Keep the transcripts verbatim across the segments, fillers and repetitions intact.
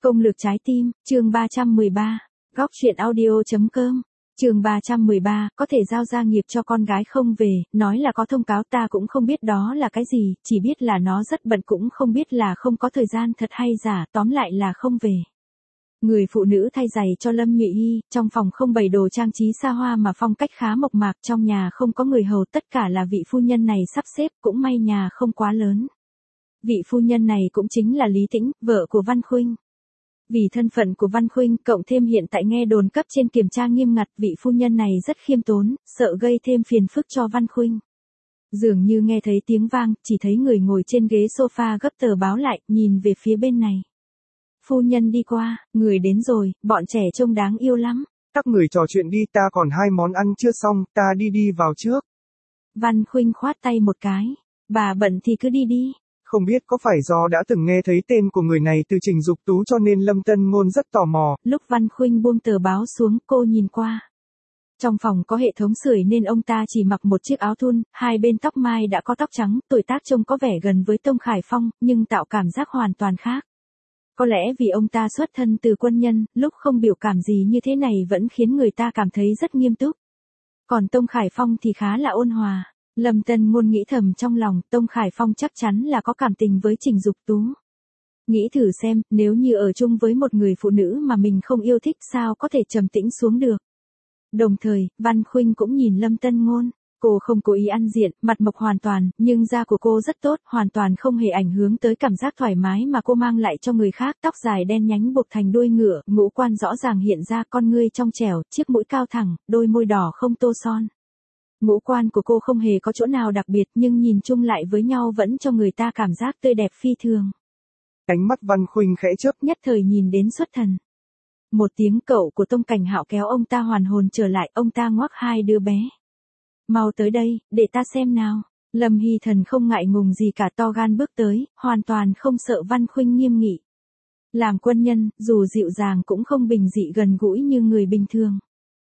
Công lược trái tim, chương ba trăm mười ba, góc truyện audio.com, chương ba trăm mười ba, có thể giao gia nghiệp cho con gái không về, nói là có thông cáo ta cũng không biết đó là cái gì, chỉ biết là nó rất bận cũng không biết là không có thời gian thật hay giả, tóm lại là không về. Người phụ nữ thay giày cho Lâm Nhụy Hy, trong phòng không bày đồ trang trí xa hoa mà phong cách khá mộc mạc, trong nhà không có người hầu, tất cả là vị phu nhân này sắp xếp, cũng may nhà không quá lớn. Vị phu nhân này cũng chính là Lý Tĩnh, vợ của Văn Khuynh. Vì thân phận của Văn Khuynh, cộng thêm hiện tại nghe đồn cấp trên kiểm tra nghiêm ngặt, vị phu nhân này rất khiêm tốn, sợ gây thêm phiền phức cho Văn Khuynh. Dường như nghe thấy tiếng vang, chỉ thấy người ngồi trên ghế sofa gấp tờ báo lại, nhìn về phía bên này. Phu nhân đi qua, người đến rồi, bọn trẻ trông đáng yêu lắm. Các người trò chuyện đi, ta còn hai món ăn chưa xong, ta đi đi vào trước. Văn Khuynh khoát tay một cái, bà bận thì cứ đi đi. Không biết có phải do đã từng nghe thấy tên của người này từ Trình Dục Tú cho nên Lâm Tân Ngôn rất tò mò. Lúc Văn Khuynh buông tờ báo xuống, cô nhìn qua. Trong phòng có hệ thống sưởi nên ông ta chỉ mặc một chiếc áo thun, hai bên tóc mai đã có tóc trắng, tuổi tác trông có vẻ gần với Tông Khải Phong, nhưng tạo cảm giác hoàn toàn khác. Có lẽ vì ông ta xuất thân từ quân nhân, lúc không biểu cảm gì như thế này vẫn khiến người ta cảm thấy rất nghiêm túc. Còn Tông Khải Phong thì khá là ôn hòa. Lâm Tân Ngôn nghĩ thầm trong lòng, Tông Khải Phong chắc chắn là có cảm tình với Trình Dục Tú. Nghĩ thử xem, nếu như ở chung với một người phụ nữ mà mình không yêu thích sao có thể trầm tĩnh xuống được. Đồng thời, Văn Khuynh cũng nhìn Lâm Tân Ngôn. Cô không cố ý ăn diện, mặt mộc hoàn toàn, nhưng da của cô rất tốt, hoàn toàn không hề ảnh hưởng tới cảm giác thoải mái mà cô mang lại cho người khác. Tóc dài đen nhánh buộc thành đuôi ngựa, ngũ quan rõ ràng hiện ra, con ngươi trong trẻo, chiếc mũi cao thẳng, đôi môi đỏ không tô son. Ngũ quan của cô không hề có chỗ nào đặc biệt nhưng nhìn chung lại với nhau vẫn cho người ta cảm giác tươi đẹp phi thường. Ánh mắt Văn Khuynh khẽ chớp, nhất thời nhìn đến xuất thần. Một tiếng cậu của Tông Cảnh Hạo kéo ông ta hoàn hồn trở lại, ông ta ngoắc hai đứa bé. Mau tới đây, để ta xem nào. Lâm Hy Thần không ngại ngùng gì cả, to gan bước tới, hoàn toàn không sợ Văn Khuynh nghiêm nghị. Làm quân nhân, dù dịu dàng cũng không bình dị gần gũi như người bình thường.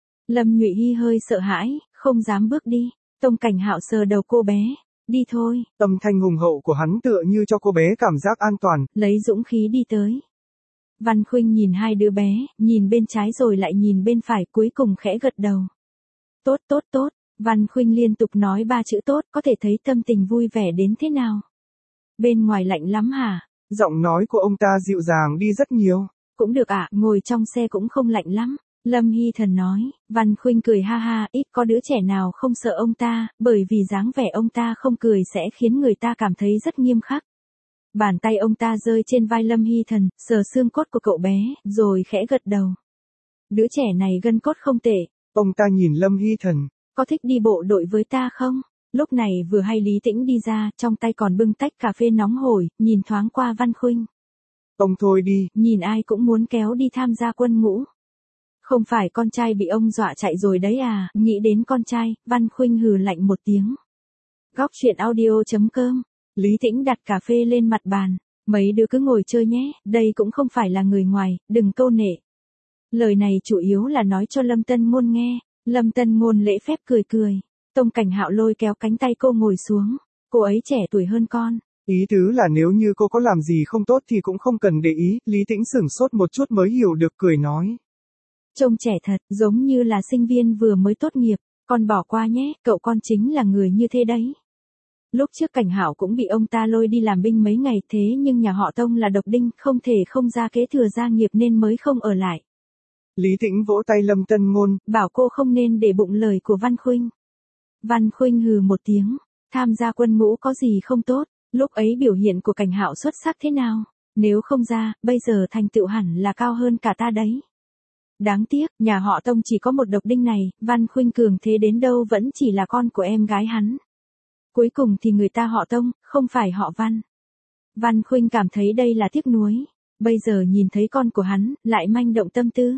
Lâm Nhụy Hy hơi sợ hãi, không dám bước đi. Tông Cảnh Hạo sờ đầu cô bé. Đi thôi. Âm thanh hùng hậu của hắn tựa như cho cô bé cảm giác an toàn. Lấy dũng khí đi tới. Văn Khuynh nhìn hai đứa bé, nhìn bên trái rồi lại nhìn bên phải, cuối cùng khẽ gật đầu. Tốt tốt tốt. Văn Khuynh liên tục nói ba chữ tốt, có thể thấy tâm tình vui vẻ đến thế nào. Bên ngoài lạnh lắm hả? Giọng nói của ông ta dịu dàng đi rất nhiều. Cũng được ạ, à, ngồi trong xe cũng không lạnh lắm. Lâm Hy Thần nói. Văn Khuynh cười ha ha, ít có đứa trẻ nào không sợ ông ta, bởi vì dáng vẻ ông ta không cười sẽ khiến người ta cảm thấy rất nghiêm khắc. Bàn tay ông ta rơi trên vai Lâm Hy Thần, sờ xương cốt của cậu bé, rồi khẽ gật đầu. Đứa trẻ này gân cốt không tệ. Ông ta nhìn Lâm Hy Thần. Có thích đi bộ đội với ta không? Lúc này vừa hay Lý Tĩnh đi ra, trong tay còn bưng tách cà phê nóng hổi, nhìn thoáng qua Văn Khuynh. Ông thôi đi. Nhìn ai cũng muốn kéo đi tham gia quân ngũ. Không phải con trai bị ông dọa chạy rồi đấy à? Nghĩ đến con trai, Văn Khuynh hừ lạnh một tiếng. Góc truyện audio.com. Lý Tĩnh đặt cà phê lên mặt bàn. Mấy đứa cứ ngồi chơi nhé, đây cũng không phải là người ngoài, đừng câu nệ. Lời này chủ yếu là nói cho Lâm Tân Ngôn nghe. Lâm Tân Ngôn lễ phép cười cười. Tông Cảnh Hạo lôi kéo cánh tay cô ngồi xuống. Cô ấy trẻ tuổi hơn con. Ý tứ là nếu như cô có làm gì không tốt thì cũng không cần để ý. Lý Tĩnh sửng sốt một chút mới hiểu được, cười nói. Trông trẻ thật, giống như là sinh viên vừa mới tốt nghiệp. Con bỏ qua nhé, cậu con chính là người như thế đấy. Lúc trước Cảnh Hạo cũng bị ông ta lôi đi làm binh mấy ngày, thế nhưng nhà họ Tông là độc đinh, không thể không ra kế thừa gia nghiệp nên mới không ở lại. Lý Tĩnh vỗ tay Lâm Tân Ngôn, bảo cô không nên để bụng lời của Văn Khuynh. Văn Khuynh hừ một tiếng, tham gia quân ngũ có gì không tốt, lúc ấy biểu hiện của Cảnh Hạo xuất sắc thế nào, nếu không ra, bây giờ thành tựu hẳn là cao hơn cả ta đấy. Đáng tiếc, nhà họ Tông chỉ có một độc đinh này, Văn Khuynh cường thế đến đâu vẫn chỉ là con của em gái hắn. Cuối cùng thì người ta họ Tông, không phải họ Văn. Văn Khuynh cảm thấy đây là tiếc nuối, bây giờ nhìn thấy con của hắn, lại manh động tâm tư.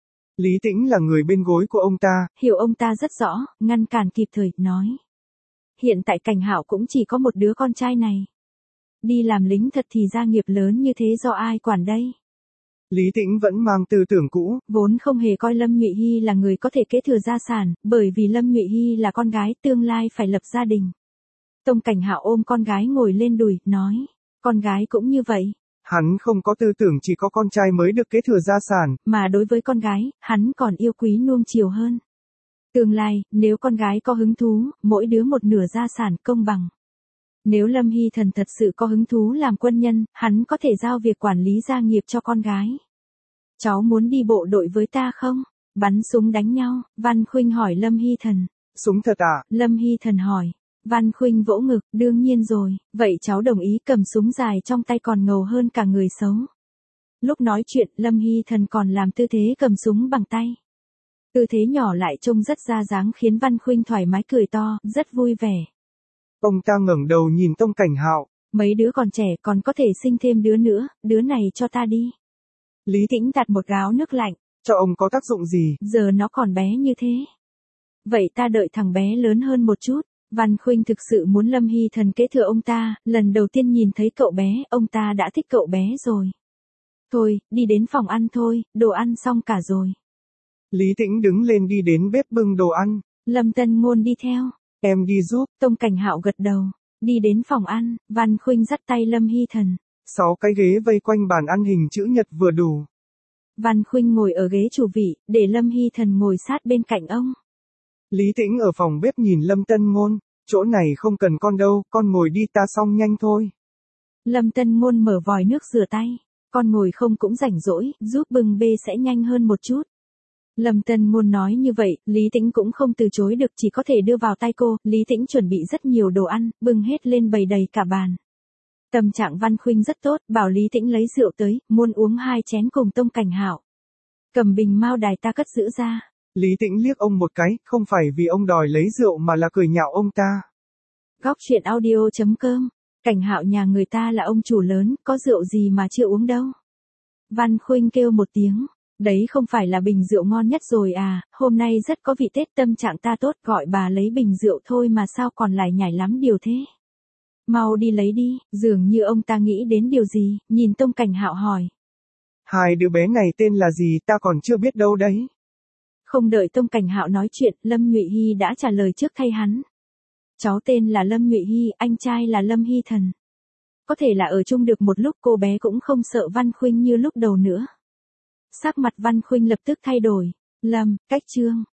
Lý Tĩnh là người bên gối của ông ta. Hiểu ông ta rất rõ, ngăn cản kịp thời, nói. Hiện tại Cảnh Hạo cũng chỉ có một đứa con trai này. Đi làm lính thật thì gia nghiệp lớn như thế do ai quản đây? Lý Tĩnh vẫn mang tư tưởng cũ. Vốn không hề coi Lâm Nhụy Hy là người có thể kế thừa gia sản, bởi vì Lâm Nhụy Hy là con gái tương lai phải lập gia đình. Tông Cảnh Hạo ôm con gái ngồi lên đùi, nói. Con gái cũng như vậy. Hắn không có tư tưởng chỉ có con trai mới được kế thừa gia sản. Mà đối với con gái, hắn còn yêu quý nuông chiều hơn. Tương lai, nếu con gái có hứng thú, mỗi đứa một nửa gia sản công bằng. Nếu Lâm Hy Thần thật sự có hứng thú làm quân nhân, hắn có thể giao việc quản lý gia nghiệp cho con gái. Cháu muốn đi bộ đội với ta không? Bắn súng đánh nhau, Văn Khuynh hỏi Lâm Hy Thần. Súng thật à? Lâm Hy Thần hỏi. Văn Khuynh vỗ ngực, đương nhiên rồi, vậy cháu đồng ý cầm súng dài trong tay còn ngầu hơn cả người xấu. Lúc nói chuyện, Lâm Hy Thần còn làm tư thế cầm súng bằng tay. Tư thế nhỏ lại trông rất ra dáng khiến Văn Khuynh thoải mái cười to, rất vui vẻ. Ông ta ngẩng đầu nhìn Tông Cảnh Hạo. Mấy đứa còn trẻ còn có thể sinh thêm đứa nữa, đứa này cho ta đi. Lý Tĩnh đặt một gáo nước lạnh. Cho ông có tác dụng gì? Giờ nó còn bé như thế. Vậy ta đợi thằng bé lớn hơn một chút. Văn Khuynh thực sự muốn Lâm Hy Thần kế thừa ông ta, lần đầu tiên nhìn thấy cậu bé, ông ta đã thích cậu bé rồi. Thôi, đi đến phòng ăn thôi, đồ ăn xong cả rồi. Lý Tĩnh đứng lên đi đến bếp bưng đồ ăn. Lâm Tân Ngôn đi theo. Em đi giúp. Tông Cảnh Hạo gật đầu. Đi đến phòng ăn, Văn Khuynh dắt tay Lâm Hy Thần. Sáu cái ghế vây quanh bàn ăn hình chữ nhật vừa đủ. Văn Khuynh ngồi ở ghế chủ vị, để Lâm Hy Thần ngồi sát bên cạnh ông. Lý Tĩnh ở phòng bếp nhìn Lâm Tân Ngôn, chỗ này không cần con đâu, con ngồi đi ta xong nhanh thôi. Lâm Tân Ngôn mở vòi nước rửa tay, con ngồi không cũng rảnh rỗi, giúp bưng bê sẽ nhanh hơn một chút. Lâm Tân Ngôn nói như vậy, Lý Tĩnh cũng không từ chối được, chỉ có thể đưa vào tay cô. Lý Tĩnh chuẩn bị rất nhiều đồ ăn, bưng hết lên bày đầy cả bàn. Tâm trạng Văn Khuynh rất tốt, bảo Lý Tĩnh lấy rượu tới, muốn uống hai chén cùng Tông Cảnh Hạo. Cầm bình mao đài ta cất giữ ra. Lý Tĩnh liếc ông một cái, không phải vì ông đòi lấy rượu mà là cười nhạo ông ta. Góc truyện audio chấm com. Cảnh Hạo nhà người ta là ông chủ lớn, có rượu gì mà chưa uống đâu. Văn Khuynh kêu một tiếng. Đấy không phải là bình rượu ngon nhất rồi à, hôm nay rất có vị Tết, tâm trạng ta tốt, gọi bà lấy bình rượu thôi mà sao còn lại nhảy lắm điều thế. Mau đi lấy đi, dường như ông ta nghĩ đến điều gì, nhìn Tông Cảnh Hạo hỏi. Hai đứa bé này tên là gì ta còn chưa biết đâu đấy. Không đợi Tông Cảnh Hạo nói chuyện, Lâm Nhụy Hy đã trả lời trước thay hắn. Cháu tên là Lâm Nhụy Hy, anh trai là Lâm Hy Thần. Có thể là ở chung được một lúc, cô bé cũng không sợ Văn Khuynh như lúc đầu nữa. Sắc mặt Văn Khuynh lập tức thay đổi. Lâm, cách Trương,